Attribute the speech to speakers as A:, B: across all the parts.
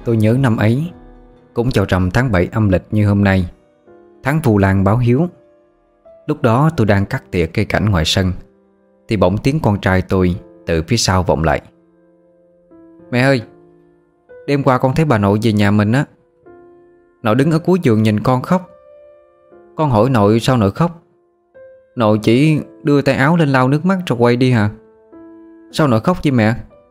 A: Tôi nhớ năm ấy cũng vào rằm tháng 7 âm lịch như hôm nay, tháng Vu Lan báo hiếu. Lúc đó tôi đang cắt tỉa cây cảnh ngoài sân, thì bỗng tiếng con trai tôi từ phía sau vọng lại: "Mẹ ơi, đêm qua con thấy bà nội về nhà mình á. Nội đứng ở cuối giường nhìn con khóc. Con hỏi nội sao nội khóc. Nội chỉ đưa tay áo lên lau nước mắt rồi quay đi hả? Sao nội khóc vậy mẹ?"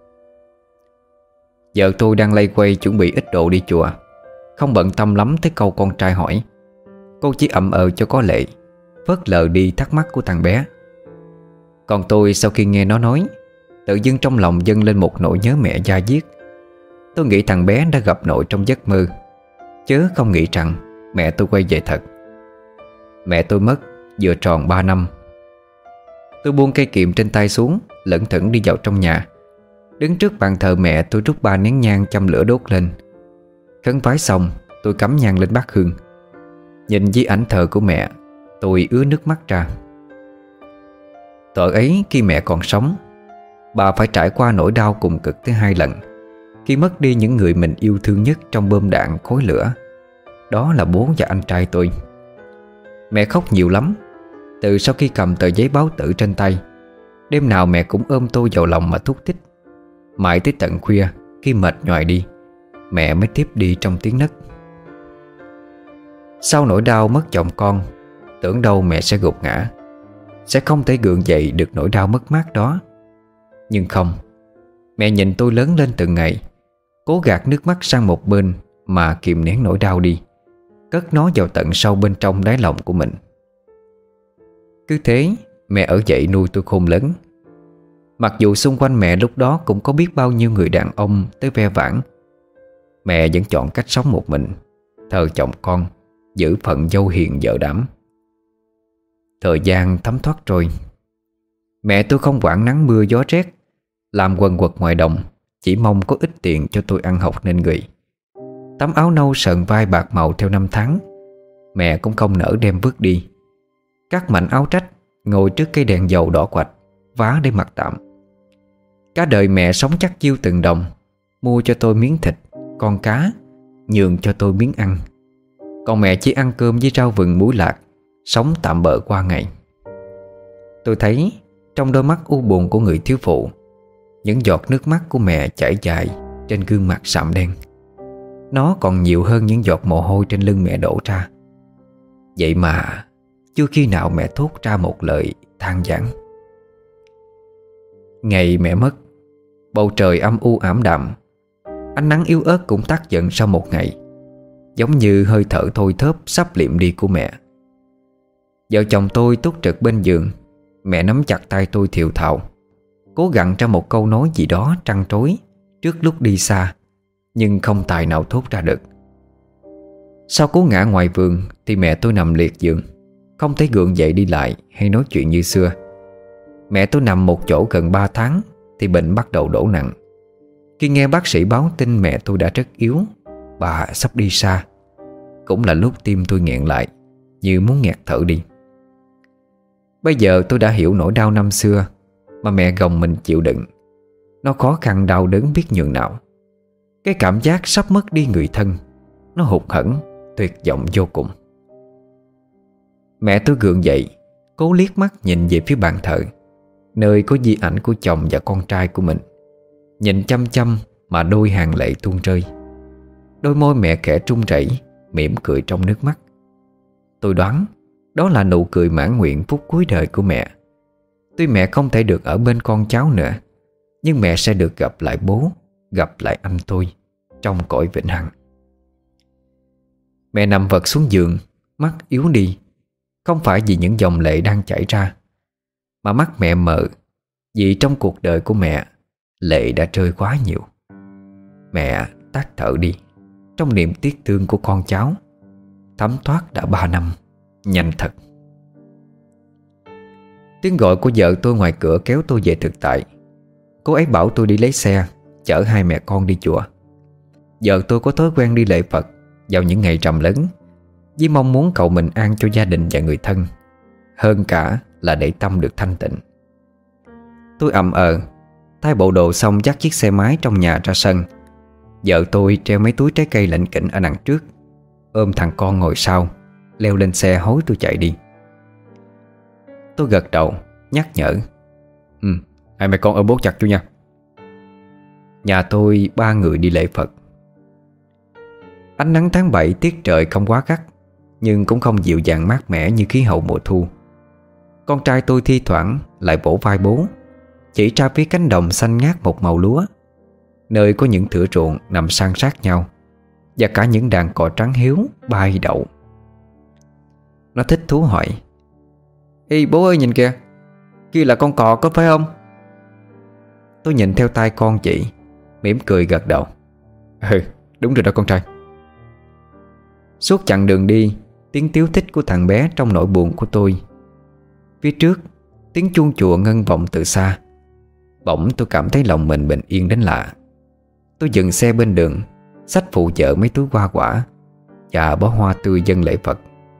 A: Vợ tôi đang lay quay chuẩn bị ít đồ đi chùa, không bận tâm lắm tới câu con trai hỏi. Cô chỉ ậm cho có lệ, phớt lờ đi thắc mắc của thằng bé. Còn tôi sau khi nghe nó nói, tự dưng trong lòng dâng lên một nỗi nhớ mẹ da diết. Tôi nghĩ thằng bé đã gặp nội trong giấc mơ, chớ không nghĩ rằng mẹ tôi quay về thật. Mẹ tôi mất vừa tròn 3 năm. Tôi buông cây kiệm trên tay xuống, lững thững đi vào trong nhà. Đứng trước bàn thờ mẹ, tôi rút 3 nén nhang châm lửa đốt lên. Khấn vái xong, tôi cắm nhang lên bát hương. Nhìn di ảnh thờ của mẹ, tôi ứa nước mắt ra. Thuở ấy khi mẹ còn sống, bà phải trải qua nỗi đau cùng cực tới 2 lần khi mất đi những người mình yêu thương nhất trong bom đạn khói lửa. Đó là bố và anh trai tôi. Mẹ khóc nhiều lắm. Từ sau khi cầm tờ giấy báo tử trên tay, đêm nào mẹ cũng ôm tôi vào lòng mà thúc thích. Mãi tới tận khuya, khi mệt nhoài đi, mẹ mới tiếp đi trong tiếng nấc. Sau nỗi đau mất chồng con, tưởng đâu mẹ sẽ gục ngã, sẽ không thể gượng dậy được nỗi đau mất mát đó. Nhưng không. Mẹ nhìn tôi lớn lên từng ngày, cố gạt nước mắt sang một bên mà kìm nén nỗi đau đi, cất nó vào tận sâu bên trong đáy lòng của mình. Cứ thế mẹ ở dậy nuôi tôi khôn lớn. Mặc dù xung quanh mẹ lúc đó cũng có biết bao nhiêu người đàn ông tới ve vãn, mẹ vẫn chọn cách sống một mình, thờ chồng con, giữ phận dâu hiền vợ đảm. Thời gian thấm thoát trôi. Mẹ tôi không quản nắng mưa gió rét, làm quần quật ngoài đồng, chỉ mong có ít tiền cho tôi ăn học nên người. Tấm áo nâu sờn vai bạc màu theo năm tháng, mẹ cũng không nỡ đem vứt đi. Các mảnh áo trách ngồi trước cây đèn dầu đỏ quạch, vá để mặc tạm. Cả đời mẹ sống chắc chiêu từng đồng, mua cho tôi miếng thịt, con cá, nhường cho tôi miếng ăn. Còn mẹ chỉ ăn cơm với rau vừng muối lạc, sống tạm bợ qua ngày. Tôi thấy trong đôi mắt u buồn của người thiếu phụ, những giọt nước mắt của mẹ chảy dài trên gương mặt sạm đen. Nó còn nhiều hơn những giọt mồ hôi trên lưng mẹ đổ ra. Vậy mà chưa khi nào mẹ thốt ra một lời than vãn. Ngày mẹ mất, bầu trời âm u ảm đạm. Ánh nắng yếu ớt cũng tắt dần sau một ngày, giống như hơi thở thôi thóp sắp liệm đi của mẹ. Vợ chồng tôi túc trực bên giường. Mẹ nắm chặt tay tôi thều thào, cố gắng ra một câu nói gì đó trăn trối trước lúc đi xa, nhưng không tài nào thốt ra được. Sau cú ngã ngoài vườn thì mẹ tôi nằm liệt giường, không thể gượng dậy đi lại hay nói chuyện như xưa. Mẹ tôi nằm một chỗ gần 3 tháng thì bệnh bắt đầu đổ nặng. Khi nghe bác sĩ báo tin mẹ tôi đã rất yếu, bà sắp đi xa, cũng là lúc tim tôi nghẹn lại, như muốn nghẹt thở đi. Bây giờ tôi đã hiểu nỗi đau năm xưa mà mẹ gồng mình chịu đựng. Nó khó khăn đau đớn biết nhường nào. Cái cảm giác sắp mất đi người thân, nó hụt hẫng, tuyệt vọng vô cùng. Mẹ tôi gượng dậy, cố liếc mắt nhìn về phía bàn thờ, nơi có di ảnh của chồng và con trai của mình. Nhìn chăm chăm mà đôi hàng lệ tuôn rơi. Đôi môi mẹ khẽ run rẩy, mỉm cười trong nước mắt. Tôi đoán đó là nụ cười mãn nguyện phút cuối đời của mẹ. Tuy mẹ không thể được ở bên con cháu nữa, nhưng mẹ sẽ được gặp lại bố, gặp lại anh tôi trong cõi vĩnh hằng. Mẹ nằm vật xuống giường, mắt yếu đi. Không phải vì những dòng lệ đang chảy ra, mà mắt mẹ mờ vì trong cuộc đời của mẹ, lệ đã rơi quá nhiều. Mẹ tắt thở đi trong niềm tiếc thương của con cháu. Thấm thoát đã 3 năm, nhanh thật. Tiếng gọi của vợ tôi ngoài cửa kéo tôi về thực tại. Cô ấy bảo tôi đi lấy xe chở hai mẹ con đi chùa. Vợ tôi có thói quen đi lễ Phật vào những ngày rằm lớn, với mong muốn cầu bình an cho gia đình và người thân, hơn cả là để tâm được thanh tịnh. Tôi ậm thay bộ đồ xong dắt chiếc xe máy trong nhà ra sân. Vợ tôi treo mấy túi trái cây lỉnh kỉnh ở đằng trước, ôm thằng con ngồi sau, leo lên xe hối tôi chạy đi. Tôi gật đầu nhắc nhở: Hai mẹ con ôm bố chặt chú nha. Nhà tôi 3 người đi lễ Phật. Ánh nắng tháng 7 tiết trời không quá gắt, nhưng cũng không dịu dàng mát mẻ như khí hậu mùa thu. Con trai tôi thi thoảng lại vỗ vai bố, chỉ ra phía cánh đồng xanh ngát một màu lúa, nơi có những thửa ruộng nằm san sát nhau, và cả những đàn cò trắng hiếu bay đậu. Nó thích thú hỏi: Ê bố ơi, nhìn kìa, kia là con cò có phải không? Tôi nhìn theo tay con chị, mỉm cười gật đầu: Đúng rồi đó con trai. Suốt chặng đường đi, tiếng tíu thích của thằng bé trong nỗi buồn của tôi. Phía trước, tiếng chuông chùa ngân vọng từ xa. Bỗng tôi cảm thấy lòng mình bình yên đến lạ. Tôi dừng xe bên đường, xách phụ vợ mấy túi hoa quả và bó hoa tươi dâng lễ Phật.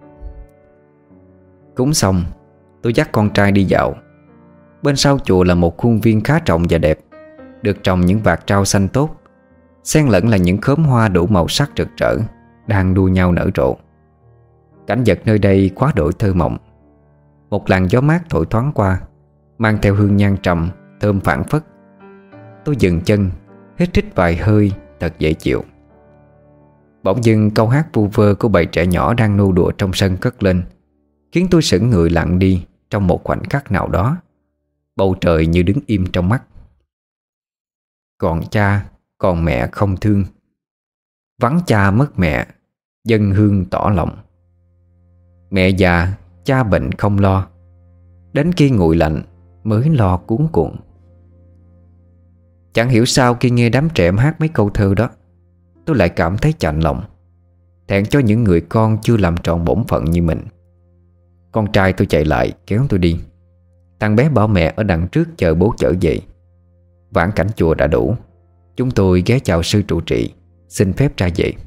A: Cúng xong, tôi dắt con trai đi dạo. Bên sau chùa là một khuôn viên khá rộng và đẹp, được trồng những vạt rau xanh tốt, xen lẫn là những khóm hoa đủ màu sắc rực rỡ đang đua nhau nở rộ. Cảnh vật nơi đây quá đổi thơ mộng. Một làn gió mát thổi thoáng qua, mang theo hương nhang trầm thơm phảng phất. Tôi dừng chân, hít hít vài hơi thật dễ chịu. Bỗng dưng câu hát vu vơ của bầy trẻ nhỏ đang nô đùa trong sân cất lên, khiến tôi sững người lặng đi trong một khoảnh khắc nào đó. Bầu trời như đứng im trong mắt. Còn cha, còn mẹ không thương, vắng cha mất mẹ, dân hương tỏ lòng. Mẹ già, cha bệnh không lo, đến khi nguội lạnh mới lo cuống cuộn. Chẳng hiểu sao khi nghe đám trẻ em hát mấy câu thơ đó, tôi lại cảm thấy chạnh lòng, thẹn cho những người con chưa làm trọn bổn phận như mình. Con trai tôi chạy lại kéo tôi đi. Thằng bé bảo mẹ ở đằng trước chờ bố chở về. Vãn cảnh chùa đã đủ, chúng tôi ghé chào sư trụ trì, xin phép ra về.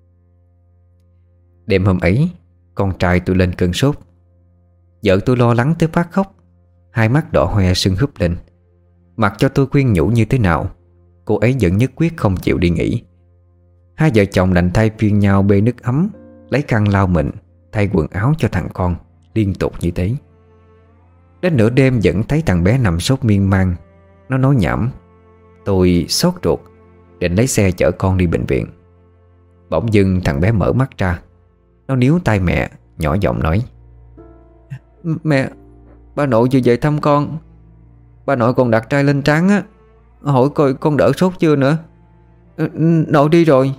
A: Đêm hôm ấy, con trai tôi lên cơn sốt. Vợ tôi lo lắng tới phát khóc, hai mắt đỏ hoe sưng húp lên. Mặc cho tôi khuyên nhủ như thế nào, cô ấy vẫn nhất quyết không chịu đi nghỉ. Hai vợ chồng đành thay phiên nhau bê nước ấm, lấy khăn lau mình, thay quần áo cho thằng con, liên tục như thế. Đến nửa đêm vẫn thấy thằng bé nằm sốt miên man. Nó nói nhảm. Tôi sốt ruột, định lấy xe chở con đi bệnh viện. Bỗng dưng thằng bé mở mắt ra. Nó níu tay mẹ, nhỏ giọng nói: Mẹ, bà nội vừa về thăm con. Bà nội còn đặt trai lên trán á, hỏi coi con đỡ sốt chưa nữa. Nội đi rồi.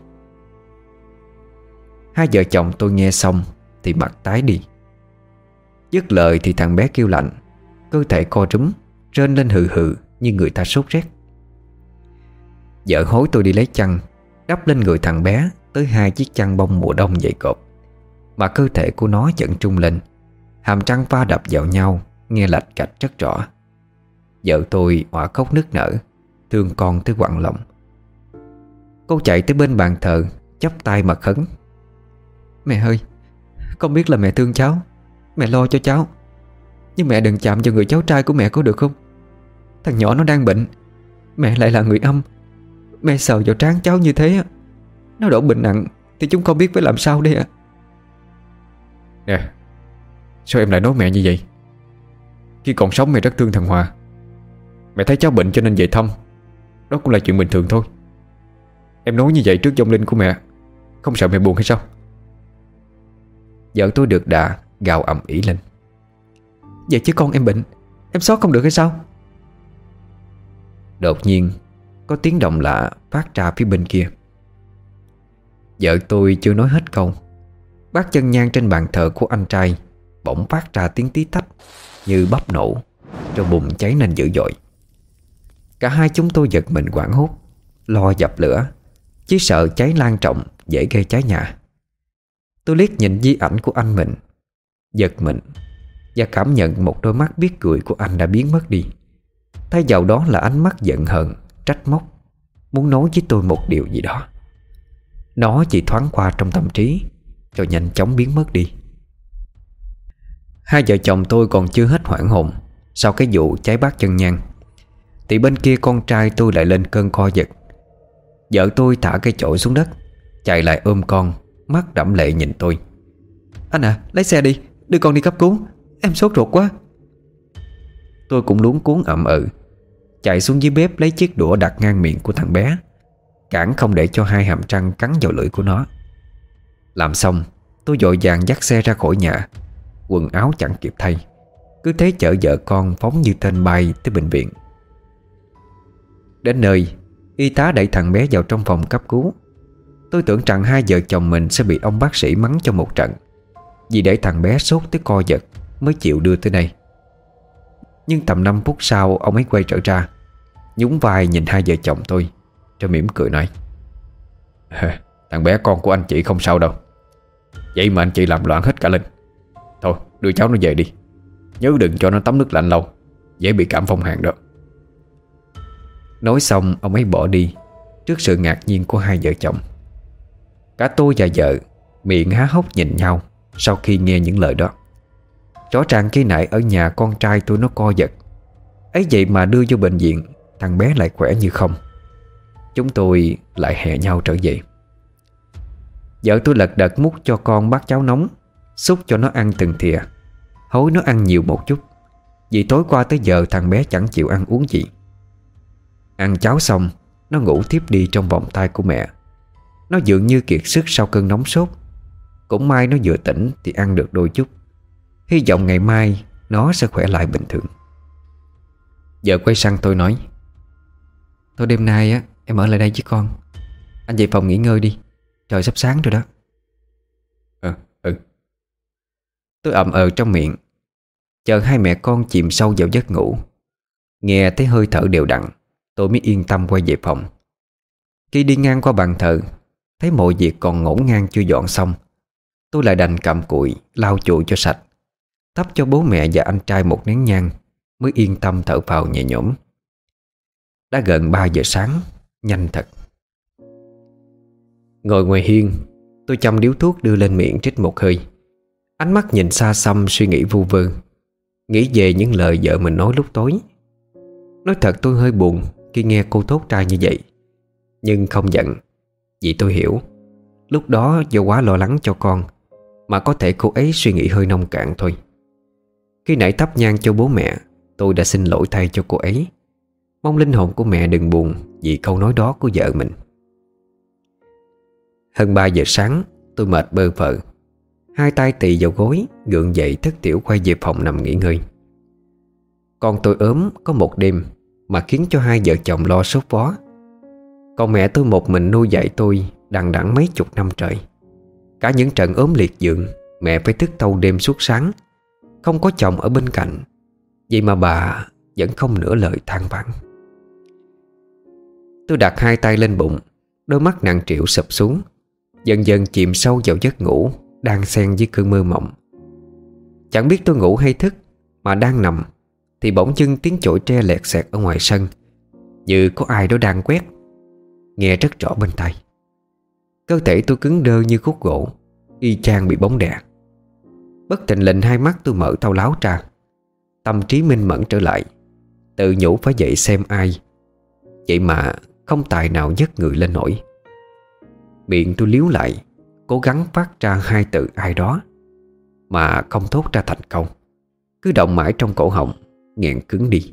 A: Hai vợ chồng tôi nghe xong thì mặt tái đi. Dứt lời thì thằng bé kêu lạnh, cơ thể co rúm, rên lên hừ hừ như người ta sốt rét. Vợ hối tôi đi lấy chăn, đắp lên người thằng bé tới 2 chiếc chăn bông mùa đông dày cộp, mà cơ thể của nó vẫn trung lên, hàm răng va đập vào nhau, nghe lạch cạch rất rõ. Vợ tôi òa khóc nức nở, thương con tới quặn lòng. Cô chạy tới bên bàn thờ, chắp tay mà khấn: Mẹ ơi, con biết là mẹ thương cháu, mẹ lo cho cháu, nhưng mẹ đừng chạm vào người cháu trai của mẹ có được không? Thằng nhỏ nó đang bệnh, mẹ lại là người âm. Mẹ sờ vào trán cháu như thế, nó đổ bệnh nặng thì chúng con biết phải làm sao đây ạ.
B: Nè, sao em lại nói mẹ như vậy? Khi còn sống mẹ rất thương thằng Hòa. Mẹ thấy cháu bệnh cho nên về thăm, đó cũng là chuyện bình thường thôi. Em nói như vậy trước vong linh của mẹ, không sợ mẹ buồn hay sao?
A: Vợ tôi được đà gào ầm ĩ lên:
C: Vậy chứ con em bệnh, em sót không được hay sao?
A: Đột nhiên có tiếng động lạ phát ra phía bên kia. Vợ tôi chưa nói hết câu, bát chân nhang trên bàn thờ của anh trai bỗng phát ra tiếng tí tách như bắp nổ, rồi bùng cháy lên dữ dội. Cả hai chúng tôi giật mình hoảng hốt, lo dập lửa, chỉ sợ cháy lan rộng dễ gây cháy nhà. Tôi liếc nhìn di ảnh của anh mình, giật mình và cảm nhận một đôi mắt biết cười của anh đã biến mất đi. Thay vào đó là ánh mắt giận hờn, trách móc, muốn nói với tôi một điều gì đó. Nó chỉ thoáng qua trong tâm trí rồi nhanh chóng biến mất đi. Hai vợ chồng tôi còn chưa hết hoảng hồn sau cái vụ cháy bát chân nhang, thì bên kia con trai tôi lại lên cơn co giật. Vợ tôi thả cây chổi xuống đất, chạy lại ôm con, mắt đẫm lệ nhìn tôi.
C: Anh à, lấy xe đi, đưa con đi cấp cứu, em sốt ruột quá.
A: Tôi cũng luống cuống ậm ừ, chạy xuống dưới bếp lấy chiếc đũa đặt ngang miệng của thằng bé, cản không để cho hai hàm răng cắn vào lưỡi của nó. Làm xong, tôi vội vàng dắt xe ra khỏi nhà. Quần áo chẳng kịp thay, cứ thế chở vợ con phóng như tên bay tới bệnh viện. Đến nơi, y tá đẩy thằng bé vào trong phòng cấp cứu. Tôi tưởng rằng hai vợ chồng mình sẽ bị ông bác sĩ mắng cho một trận, vì để thằng bé sốt tới co giật mới chịu đưa tới đây. Nhưng tầm 5 phút sau, ông ấy quay trở ra, nhún vai nhìn hai vợ chồng tôi, rồi mỉm cười nói:
B: Thằng bé con của anh chị không sao đâu. Vậy mà anh chị làm loạn hết cả lên. Thôi đưa cháu nó về đi, nhớ đừng cho nó tắm nước lạnh lâu, dễ bị cảm phong hàn đó.
A: Nói xong ông ấy bỏ đi, trước sự ngạc nhiên của hai vợ chồng. Cả tôi và vợ miệng há hốc nhìn nhau sau khi nghe những lời đó. Rõ ràng khi nãy ở nhà con trai tôi nó co giật, ấy vậy mà đưa vô bệnh viện, thằng bé lại khỏe như không. Chúng tôi lại hè nhau trở về. Vợ tôi lật đật múc cho con bát cháo nóng, xúc cho nó ăn từng thìa, hối nó ăn nhiều một chút, vì tối qua tới giờ thằng bé chẳng chịu ăn uống gì. Ăn cháo xong, nó ngủ tiếp đi trong vòng tay của mẹ. Nó dường như kiệt sức sau cơn nóng sốt. Cũng may nó vừa tỉnh thì ăn được đôi chút. Hy vọng ngày mai nó sẽ khỏe lại bình thường. Vợ quay sang tôi nói:
C: Thôi đêm nay á em ở lại đây với con, anh về phòng nghỉ ngơi đi, trời sắp sáng rồi đó.
B: Ừ.
A: Tôi ậm trong miệng, chờ hai mẹ con chìm sâu vào giấc ngủ. Nghe thấy hơi thở đều đặn, tôi mới yên tâm quay về phòng. Khi đi ngang qua bàn thờ, thấy mọi việc còn ngổn ngang chưa dọn xong, tôi lại đành cặm cụi lau chùi cho sạch, thắp cho bố mẹ và anh trai một nén nhang, mới yên tâm thở phào nhẹ nhõm. Đã gần 3 giờ sáng, nhanh thật. Ngồi ngoài hiên, tôi châm điếu thuốc đưa lên miệng trích một hơi, ánh mắt nhìn xa xăm suy nghĩ vu vơ, nghĩ về những lời vợ mình nói lúc tối. Nói thật tôi hơi buồn khi nghe cô tốt trai như vậy, nhưng không giận, vì tôi hiểu lúc đó do quá lo lắng cho con mà có thể cô ấy suy nghĩ hơi nông cạn thôi. Khi nãy thắp nhang cho bố mẹ, tôi đã xin lỗi thay cho cô ấy, mong linh hồn của mẹ đừng buồn vì câu nói đó của vợ mình. Hơn 3 giờ sáng, tôi mệt bơ phờ, hai tay tì vào gối, gượng dậy thất tiểu quay về phòng nằm nghỉ ngơi. Con tôi ốm có một đêm mà khiến cho hai vợ chồng lo sốt vó. Còn mẹ tôi một mình nuôi dạy tôi đằng đẵng mấy chục năm trời. Cả những trận ốm liệt giường, mẹ phải thức thâu đêm suốt sáng, không có chồng ở bên cạnh, vậy mà bà vẫn không nửa lời than vãn. Tôi đặt hai tay lên bụng, đôi mắt nặng trĩu sụp xuống, dần dần chìm sâu vào giấc ngủ đang xen với cơn mơ mộng. Chẳng biết tôi ngủ hay thức, mà đang nằm thì bỗng dưng tiếng chổi tre lẹt xẹt ở ngoài sân, như có ai đó đang quét, nghe rất rõ bên tai. Cơ thể tôi cứng đơ như khúc gỗ, y chang bị bóng đè. Bất thình lình hai mắt tôi mở thao láo ra, tâm trí minh mẫn trở lại, tự nhủ phải dậy xem ai. Vậy mà không tài nào nhấc người lên nổi. Miệng tôi líu lại, cố gắng phát ra hai từ ai đó, mà không thốt ra thành câu, cứ động mãi trong cổ họng, nghẹn cứng đi.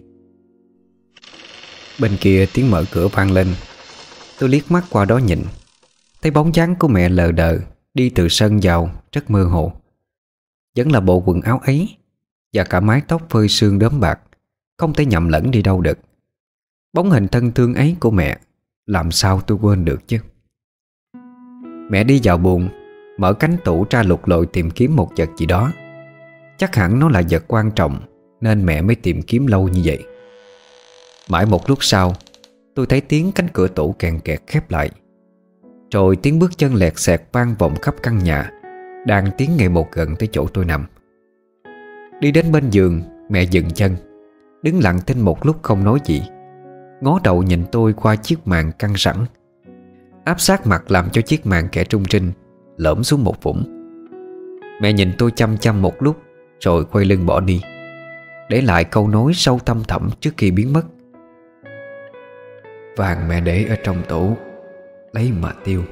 A: Bên kia tiếng mở cửa vang lên. Tôi liếc mắt qua đó nhìn, thấy bóng dáng của mẹ lờ đờ đi từ sân vào rất mơ hồ. Vẫn là bộ quần áo ấy, và cả mái tóc phơi sương đốm bạc, không thể nhầm lẫn đi đâu được. Bóng hình thân thương ấy của mẹ, làm sao tôi quên được chứ. Mẹ đi vào buồng, mở cánh tủ ra lục lọi tìm kiếm một vật gì đó. Chắc hẳn nó là vật quan trọng, nên mẹ mới tìm kiếm lâu như vậy. Mãi một lúc sau, tôi thấy tiếng cánh cửa tủ kèn kẹt khép lại, rồi tiếng bước chân lẹt xẹt vang vọng khắp căn nhà, đang tiến ngày một gần tới chỗ tôi nằm. Đi đến bên giường, mẹ dừng chân, đứng lặng thinh một lúc không nói gì, ngó đầu nhìn tôi qua chiếc màn căng sẵn, áp sát mặt làm cho chiếc màn kẻ trung trinh lõm xuống một vũng. Mẹ nhìn tôi chăm chăm một lúc, rồi quay lưng bỏ đi, để lại câu nói sâu thăm thẳm trước khi biến mất: "Vàng mẹ để ở trong tủ, lấy mà tiêu.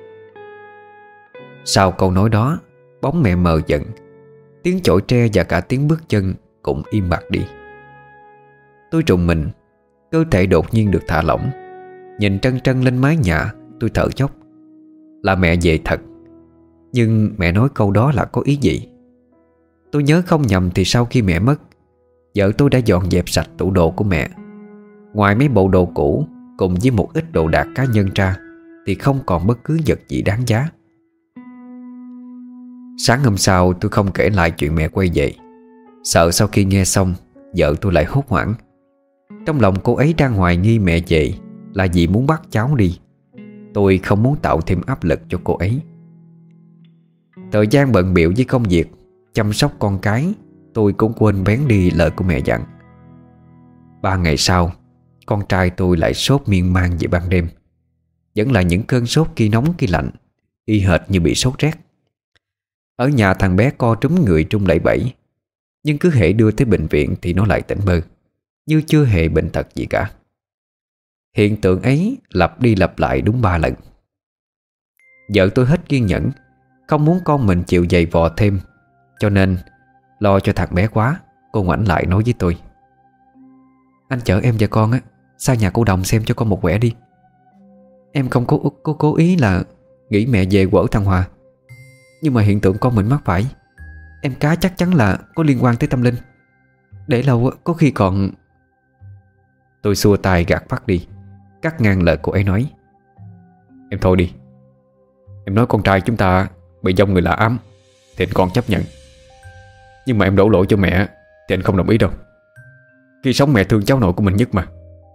A: Sau câu nói đó, bóng mẹ mờ dần, tiếng chổi tre và cả tiếng bước chân cũng im bặt đi. Tôi trùng mình, cơ thể đột nhiên được thả lỏng. Nhìn trân trân lên mái nhà, tôi thở dốc. Là mẹ về thật. Nhưng mẹ nói câu đó là có ý gì? Tôi nhớ không nhầm thì sau khi mẹ mất, vợ tôi đã dọn dẹp sạch tủ đồ của mẹ. Ngoài mấy bộ đồ cũ cùng với một ít đồ đạc cá nhân ra thì không còn bất cứ vật gì đáng giá. Sáng hôm sau tôi không kể lại chuyện mẹ quay về, sợ sau khi nghe xong vợ tôi lại hốt hoảng. Trong lòng cô ấy đang hoài nghi mẹ về là vì muốn bắt cháu đi. Tôi không muốn tạo thêm áp lực cho cô ấy. Thời gian bận bịu với công việc chăm sóc con cái, tôi cũng quên bén đi lời của mẹ dặn. 3 ngày sau, con trai tôi lại sốt miên man về ban đêm. Vẫn là những cơn sốt khi nóng khi lạnh, y hệt như bị sốt rét. Ở nhà thằng bé co trúm người trung lẩy bẩy, nhưng cứ hễ đưa tới bệnh viện thì nó lại tỉnh bơ, như chưa hề bệnh tật gì cả. Hiện tượng ấy lặp đi lặp lại đúng 3 lần. Vợ tôi hết kiên nhẫn, không muốn con mình chịu giày vò thêm, cho nên lo cho thằng bé quá, cô ngoảnh lại nói với tôi: "Anh chở em và con sang nhà cô Đồng xem cho con một quẻ đi. Em không có cố ý là nghĩ mẹ về quở thằng Hòa, nhưng mà hiện tượng con mình mắc phải, em cá chắc chắn là có liên quan tới tâm linh. Để lâu có khi còn..." Tôi xua tay gạt phát đi, cắt ngang lời cô ấy nói: "Em thôi đi. Em nói con trai chúng ta bị dông người lạ ám thì anh còn chấp nhận, nhưng mà em đổ lỗi cho mẹ thì anh không đồng ý đâu. Khi sống mẹ thương cháu nội của mình nhất mà."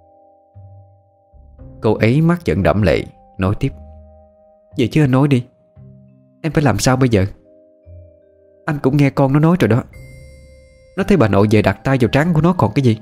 A: Cô ấy mắt vẫn đẫm lệ, nói tiếp: "Vậy chứ anh nói đi, em phải làm sao bây giờ? Anh cũng nghe con nó nói rồi đó. Nó thấy bà nội về đặt tay vào trán của nó còn cái gì."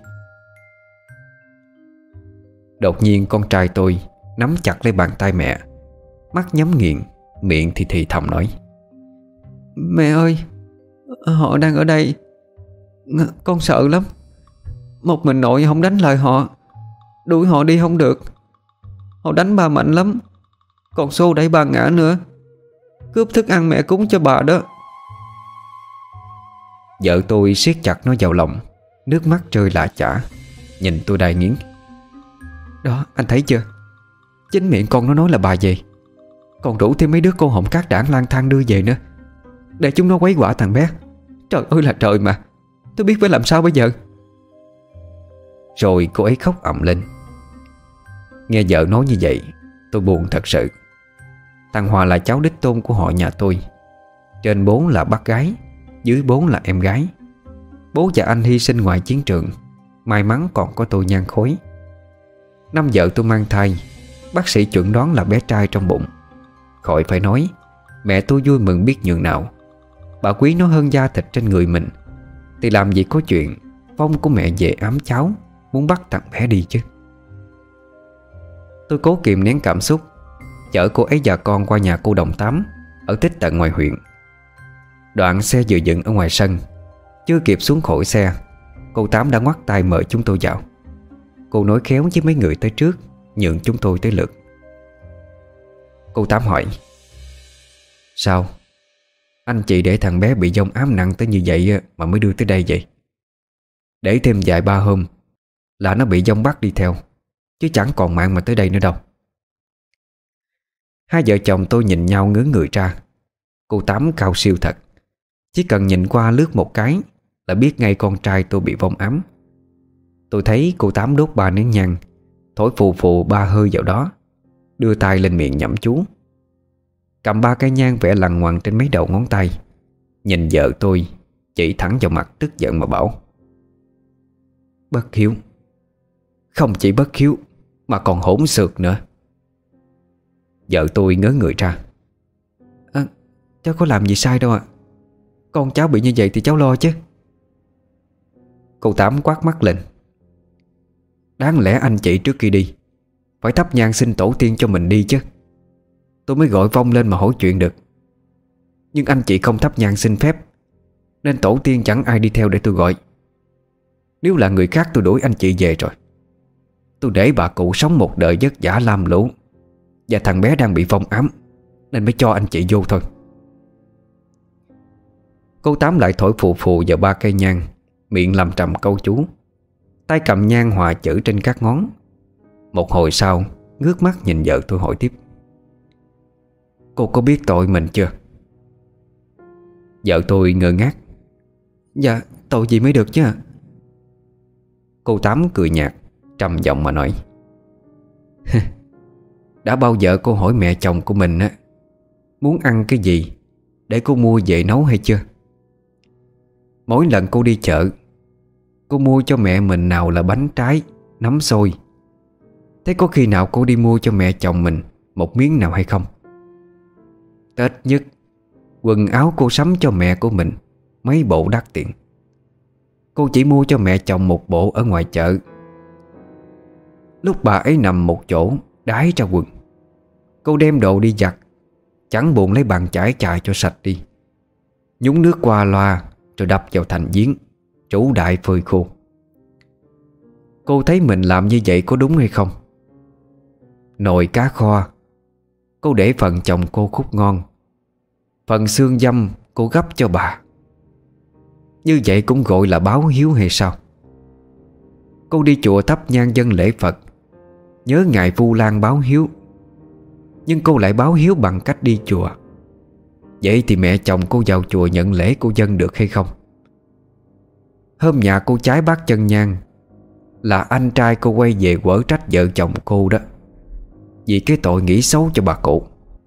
A: Đột nhiên con trai tôi nắm chặt lấy bàn tay mẹ, mắt nhắm nghiền, miệng thì thì thầm nói: "Mẹ ơi, họ đang ở đây. Con sợ lắm. Một mình nội không đánh lại họ, đuổi họ đi không được. Họ đánh bà mạnh lắm, còn xô đẩy bà ngã nữa, cướp thức ăn mẹ cúng cho bà đó." Vợ tôi siết chặt nó vào lòng, nước mắt rơi lã chã, nhìn tôi đai nghiến: "Đó, anh thấy chưa? Chính miệng con nó nói là bà về, còn rủ thêm mấy đứa cô họng cát đảng lang thang đưa về nữa, để chúng nó quấy quả thằng bé. Trời ơi là trời mà, tôi biết phải làm sao bây giờ." Rồi cô ấy khóc ầm lên. Nghe vợ nói như vậy, tôi buồn thật sự. Thằng Hòa là cháu đích tôn của họ nhà tôi. Trên 4 là bác gái, dưới 4 là em gái. Bố và anh hy sinh ngoài chiến trường, may mắn còn có tôi nhan khối. Năm vợ tôi mang thai, bác sĩ chuẩn đoán là bé trai trong bụng. Khỏi phải nói, mẹ tôi vui mừng biết nhường nào. Bà quý nó hơn da thịt trên người mình, thì làm gì có chuyện Phong của mẹ về ám cháu, muốn bắt thằng bé đi chứ. Tôi cố kìm nén cảm xúc, chở cô ấy và con qua nhà cô Đồng Tám ở tích tận ngoài huyện. Đoạn xe vừa dừng ở ngoài sân, chưa kịp xuống khỏi xe, cô Tám đã ngoắt tay mời chúng tôi vào. Cô nói khéo với mấy người tới trước, nhượng chúng tôi tới lượt. Cô Tám hỏi: "Sao? Anh chị để thằng bé bị dông ám nặng tới như vậy mà mới đưa tới đây vậy? Để thêm vài ba hôm là nó bị dông bắt đi theo, chứ chẳng còn mạng mà tới đây nữa đâu." Hai vợ chồng tôi nhìn nhau ngớ người ra. Cô Tám cao siêu thật, chỉ cần nhìn qua lướt một cái là biết ngay con trai tôi bị vong ám. Tôi thấy cô Tám đốt 3 nén nhang, thổi phù phù 3 hơi vào đó, đưa tay lên miệng nhẩm chú, cầm 3 cây nhang vẽ lằn ngoằn trên mấy đầu ngón tay, nhìn vợ tôi chỉ thẳng vào mặt tức giận mà bảo: "Bất hiếu. Không chỉ bất hiếu mà còn hỗn xược nữa." Vợ tôi ngớ người ra: "Cháu có làm gì sai đâu ạ. Con cháu bị như vậy thì cháu lo chứ." Cô Tám quát mắt lên: "Đáng lẽ anh chị trước khi đi phải thắp nhang xin tổ tiên cho mình đi chứ. Tôi mới gọi vong lên mà hỏi chuyện được. Nhưng anh chị không thắp nhang xin phép, nên tổ tiên chẳng ai đi theo để tôi gọi. Nếu là người khác tôi đuổi anh chị về rồi. Tôi để bà cụ sống một đời vất vả lam lũ, Và thằng bé đang bị vong ám, nên mới cho anh chị vô thôi. Cô Tám lại thổi phù phù vào 3 cây nhang, miệng làm trầm câu chú, tay cầm nhang hòa chữ trên các ngón. Một hồi sau ngước mắt nhìn vợ tôi hỏi tiếp: Cô có biết tội mình chưa? Vợ tôi ngơ ngác: Dạ, tội gì mới được chứ ạ? Cô Tám cười nhạt, trầm giọng mà nói: Đã bao giờ cô hỏi mẹ chồng của mình á muốn ăn cái gì để cô mua về nấu hay chưa? Mỗi lần cô đi chợ, cô mua cho mẹ mình nào là bánh trái, nấm xôi. Thế có khi nào cô đi mua cho mẹ chồng mình một miếng nào hay không? Tết nhất, quần áo cô sắm cho mẹ của mình mấy bộ đắt tiền. Cô chỉ mua cho mẹ chồng một bộ ở ngoài chợ. Lúc bà ấy nằm một chỗ đái ra quần, cô đem đồ đi giặt, chẳng buồn lấy bàn chải chài cho sạch đi, nhúng nước qua loa rồi đập vào thành giếng, trũ đại phơi khô. Cô thấy mình làm như vậy có đúng hay không? Nồi cá kho, cô để phần chồng cô khúc ngon, phần xương dăm cô gấp cho bà. Như vậy cũng gọi là báo hiếu hay sao? Cô đi chùa thắp nhang dâng lễ Phật, nhớ ngày Vu Lan báo hiếu, nhưng cô lại báo hiếu bằng cách đi chùa. Vậy thì mẹ chồng cô vào chùa nhận lễ cô dâng được hay không? Hôm nhà cô cháy bát chân nhang là anh trai cô quay về quở trách vợ chồng cô đó, vì cái tội nghĩ xấu cho bà cụ.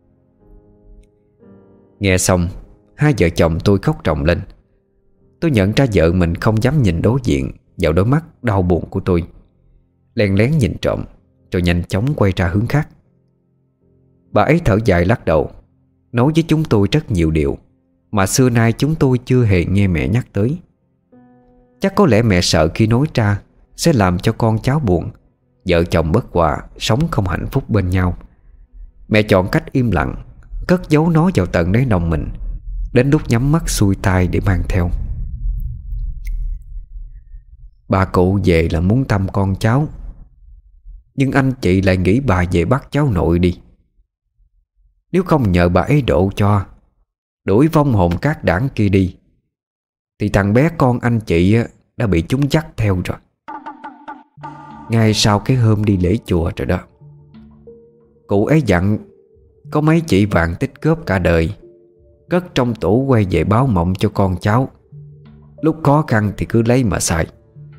A: Nghe xong, hai vợ chồng tôi khóc ròng lên. Tôi nhận ra vợ mình không dám nhìn đối diện vào đôi mắt đau buồn của tôi, len lén nhìn trộm, rồi nhanh chóng quay ra hướng khác. Bà ấy thở dài lắc đầu, nói với chúng tôi rất nhiều điều mà xưa nay chúng tôi chưa hề nghe mẹ nhắc tới. Chắc có lẽ mẹ sợ khi nói ra sẽ làm cho con cháu buồn, vợ chồng bất hòa, sống không hạnh phúc bên nhau. Mẹ chọn cách im lặng, cất giấu nó vào tận đáy lòng mình, đến lúc nhắm mắt xuôi tai để mang theo. Bà cụ về là muốn thăm con cháu, nhưng anh chị lại nghĩ bà về bắt cháu nội đi. Nếu không nhờ bà ấy độ cho, đuổi vong hồn các đảng kia đi, thì thằng bé con anh chị đã bị chúng dắt theo rồi. Ngay sau cái hôm đi lễ chùa rồi đó, cụ ấy dặn có mấy chỉ vàng tích góp cả đời, cất trong tủ quay về báo mộng cho con cháu, lúc khó khăn thì cứ lấy mà xài.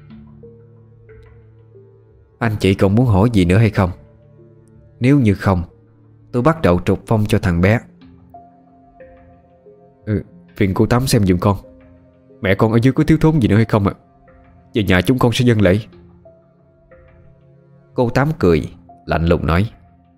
A: Anh chị còn muốn hỏi gì nữa hay không? Nếu như không, tôi bắt đầu trục phong cho thằng bé. Phiền cô Tám xem giùm con, mẹ con ở dưới có thiếu thốn gì nữa hay không ạ? Về nhà chúng con sẽ dâng lễ. Cô Tám cười lạnh lùng nói: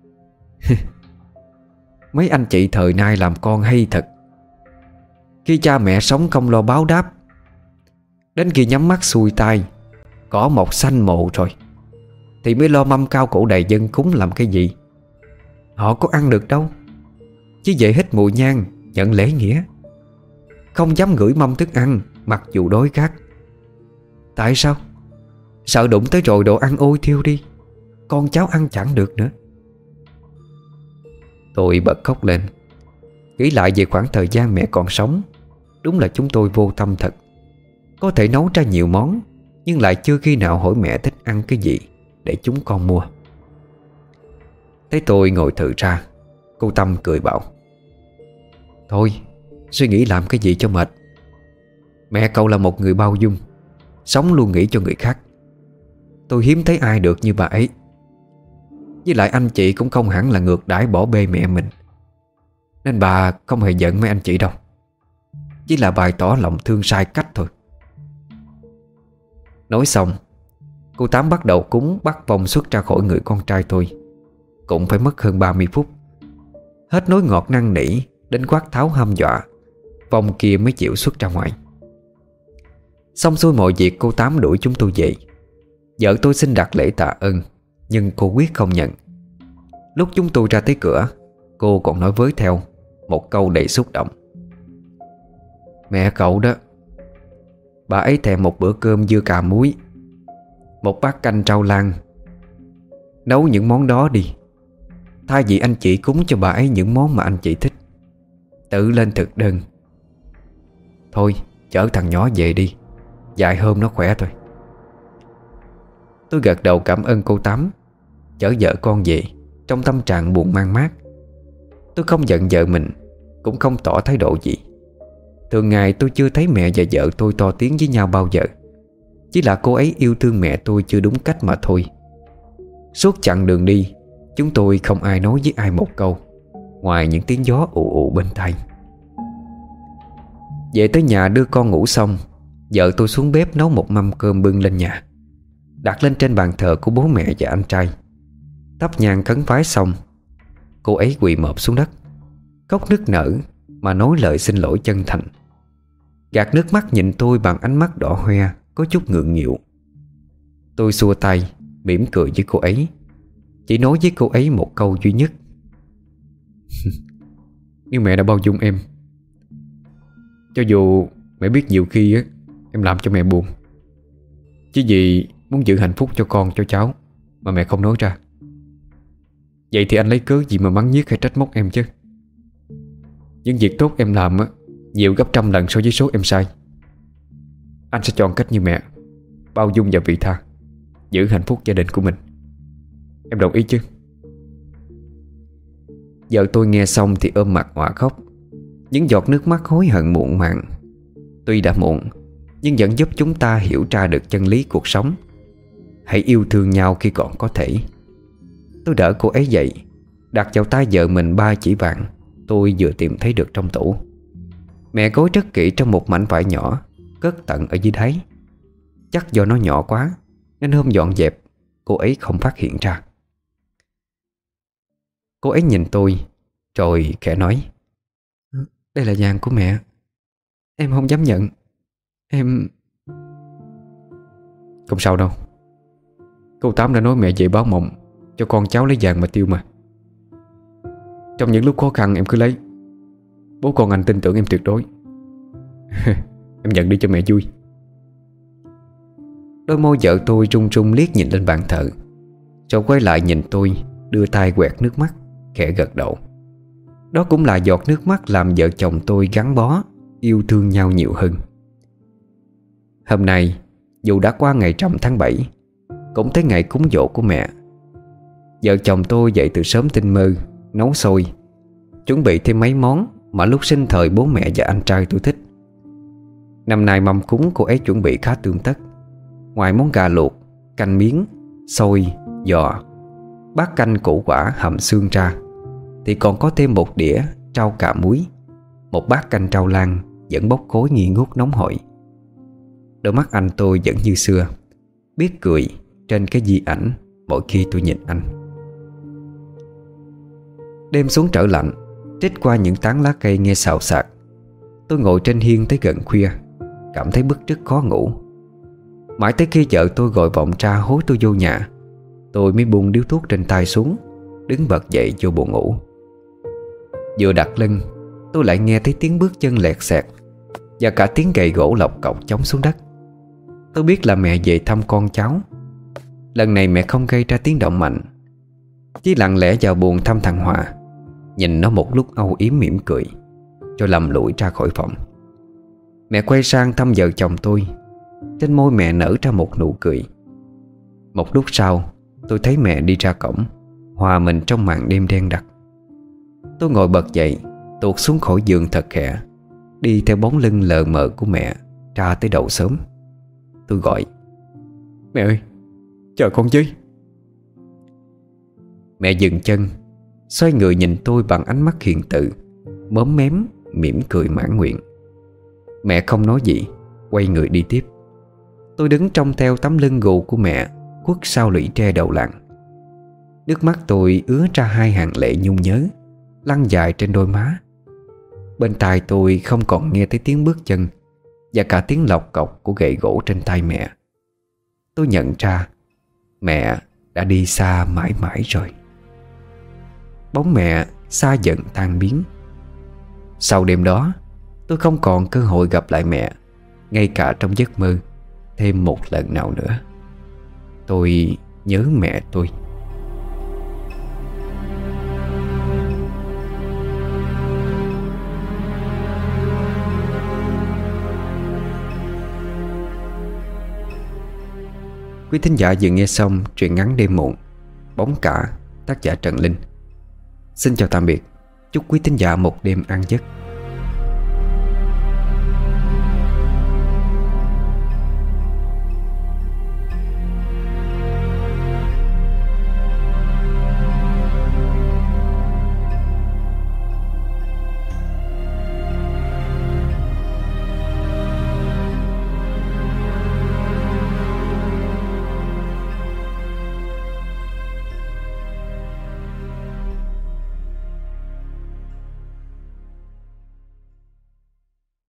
A: Mấy anh chị thời nay làm con hay thật. Khi cha mẹ sống không lo báo đáp, đến khi nhắm mắt xuôi tai, cỏ mọc xanh mộ rồi, thì mới lo mâm cao cổ đầy dân cúng làm cái gì. Họ có ăn được đâu, chỉ vậy hít mùi nhang nhận lễ nghĩa, không dám ngửi mâm thức ăn mặc dù đói khát. Tại sao? Sợ đụng tới rồi đồ ăn ôi thiêu đi, con cháu ăn chẳng được nữa. Tôi bật khóc lên. Nghĩ lại về khoảng thời gian mẹ còn sống, đúng là chúng tôi vô tâm thật. Có thể nấu ra nhiều món, nhưng lại chưa khi nào hỏi mẹ thích ăn cái gì để chúng con mua. Thấy tôi ngồi thừ ra, cô Tâm cười bảo: Thôi, suy nghĩ làm cái gì cho mệt. Mẹ cậu là một người bao dung, sống luôn nghĩ cho người khác. Tôi hiếm thấy ai được như bà ấy. Với lại anh chị cũng không hẳn là ngược đãi bỏ bê mẹ mình, nên bà không hề giận mấy anh chị đâu. Chỉ là bày tỏ lòng thương sai cách thôi. Nói xong, cô Tám bắt đầu cúng bắt vong xuất ra khỏi người con trai tôi. Cũng phải mất hơn 30 phút. Hết nối ngọt năn nỉ đến quát tháo hăm dọa, vong kia mới chịu xuất ra ngoài. Xong xuôi mọi việc, cô Tám đuổi chúng tôi về. Vợ tôi xin đặt lễ tạ ơn, nhưng cô quyết không nhận. Lúc chúng tôi ra tới cửa, cô còn nói với theo một câu đầy xúc động: Mẹ cậu đó, bà ấy thèm một bữa cơm dưa cà muối, một bát canh rau lang. Nấu những món đó đi, Thay vì anh chị cúng cho bà ấy những món mà anh chị thích, tự lên thực đơn. Thôi chở thằng nhỏ về đi, vài hôm nó khỏe thôi. Tôi gật đầu cảm ơn cô Tám, chở vợ con về trong tâm trạng buồn man mác. Tôi không giận vợ mình, cũng không tỏ thái độ gì. Thường ngày tôi chưa thấy mẹ và vợ tôi to tiếng với nhau bao giờ. Chỉ là cô ấy yêu thương mẹ tôi chưa đúng cách mà thôi. Suốt chặng đường đi, chúng tôi không ai nói với ai một câu, ngoài những tiếng gió ù ù bên tai. Về tới nhà đưa con ngủ xong, vợ tôi xuống bếp nấu một mâm cơm bưng lên nhà, đặt lên trên bàn thờ của bố mẹ và anh trai. Thắp nhang khấn vái xong, cô ấy quỳ mọp xuống đất, khóc nức nở mà nói lời xin lỗi chân thành. Gạt nước mắt nhìn tôi bằng ánh mắt đỏ hoe, có chút ngượng nghịu. Tôi xua tay mỉm cười với cô ấy, chỉ nói với cô ấy một câu duy nhất:
B: Nhưng mẹ đã bao dung em. Cho dù mẹ biết nhiều khi em làm cho mẹ buồn, chỉ vì muốn giữ hạnh phúc cho con cho cháu mà mẹ không nói ra. Vậy thì anh lấy cớ gì mà mắng nhiếc hay trách móc em chứ? Những việc tốt em làm nhiều gấp trăm lần so với số em sai. Anh sẽ chọn cách như mẹ, bao dung và vị tha, giữ hạnh phúc gia đình của mình. Em đồng ý chứ?
A: Vợ tôi nghe xong thì ôm mặt òa khóc, những giọt nước mắt hối hận muộn màng. Tuy đã muộn, nhưng vẫn giúp chúng ta hiểu ra được chân lý cuộc sống. Hãy yêu thương nhau khi còn có thể. Tôi đỡ cô ấy dậy, đặt vào tay vợ mình 3 chỉ vàng tôi vừa tìm thấy được trong tủ. Mẹ gói rất kỹ trong một mảnh vải nhỏ, cất tận ở dưới đáy. Chắc do nó nhỏ quá nên hôm dọn dẹp, cô ấy không phát hiện ra. Cô ấy nhìn tôi rồi khẽ nói: "Đây là vàng của mẹ. Em không dám nhận. Em..."
B: Không sao đâu. Cô Tám đã nói mẹ về báo mộng cho con cháu lấy vàng mà tiêu mà. Trong những lúc khó khăn em cứ lấy. Bố con anh tin tưởng em tuyệt đối. Em nhận đi cho mẹ vui.
A: Đôi môi vợ tôi run run liếc nhìn lên bàn thờ, rồi quay lại nhìn tôi, đưa tay quẹt nước mắt, khẽ gật đầu. Đó cũng là giọt nước mắt làm vợ chồng tôi gắn bó, yêu thương nhau nhiều hơn. Hôm nay, dù đã qua ngày rằm tháng 7, cũng tới ngày cúng giỗ của mẹ. Vợ chồng tôi dậy từ sớm tinh mơ, nấu xôi, chuẩn bị thêm mấy món mà lúc sinh thời bố mẹ và anh trai tôi thích. Năm nay mâm cúng cô ấy chuẩn bị khá tươm tất. Ngoài món gà luộc, canh miếng, xôi, giò, bát canh củ quả hầm xương ra, thì còn có thêm một đĩa rau cà muối, một bát canh rau lang vẫn bốc khói nghi ngút nóng hổi. Đôi mắt anh tôi vẫn như xưa, biết cười trên cái di ảnh mỗi khi tôi nhìn anh. Đêm xuống trở lạnh, trích qua những tán lá cây nghe xào xạc. Tôi ngồi trên hiên tới gần khuya, cảm thấy bứt rứt khó ngủ. Mãi tới khi vợ tôi gọi vọng ra hối tôi vô nhà, tôi mới buông điếu thuốc trên tay xuống, đứng bật dậy vô buồng ngủ. Vừa đặt lưng, tôi lại nghe thấy tiếng bước chân lẹt xẹt và cả tiếng gậy gỗ lọc cọc chóng xuống đất. Tôi biết là mẹ về thăm con cháu. Lần này mẹ không gây ra tiếng động mạnh, chỉ lặng lẽ vào buồng thăm thằng Hòa, nhìn nó một lúc âu yếm mỉm cười, rồi lầm lũi ra khỏi phòng. Mẹ quay sang thăm vợ chồng tôi. Trên môi mẹ nở ra một nụ cười. Một lúc sau, tôi thấy mẹ đi ra cổng, hòa mình trong màn đêm đen đặc. Tôi ngồi bật dậy, tuột xuống khỏi giường thật khẽ, đi theo bóng lưng lờ mờ của mẹ ra tới đầu xóm. Tôi gọi:
B: "Mẹ ơi, chờ con chứ."
A: Mẹ dừng chân, xoay người nhìn tôi bằng ánh mắt hiền từ, móm mém, mỉm cười mãn nguyện. Mẹ không nói gì, quay người đi tiếp. Tôi đứng trông theo tấm lưng gù của mẹ khuất sau lũy tre đầu làng. Nước mắt tôi ứa ra hai hàng lệ nhung nhớ, lăn dài trên đôi má. Bên tai tôi không còn nghe thấy tiếng bước chân và cả tiếng lọc cọc của gậy gỗ trên tay mẹ. Tôi nhận ra mẹ đã đi xa mãi mãi rồi. Bóng mẹ xa dần tan biến. Sau đêm đó, tôi không còn cơ hội gặp lại mẹ, ngay cả trong giấc mơ, thêm một lần nào nữa. Tôi nhớ mẹ tôi. Quý thính giả vừa nghe xong truyện ngắn Đêm Muộn, Bóng Cả, tác giả Trần Linh. Xin chào tạm biệt. Chúc quý thính giả một đêm an giấc.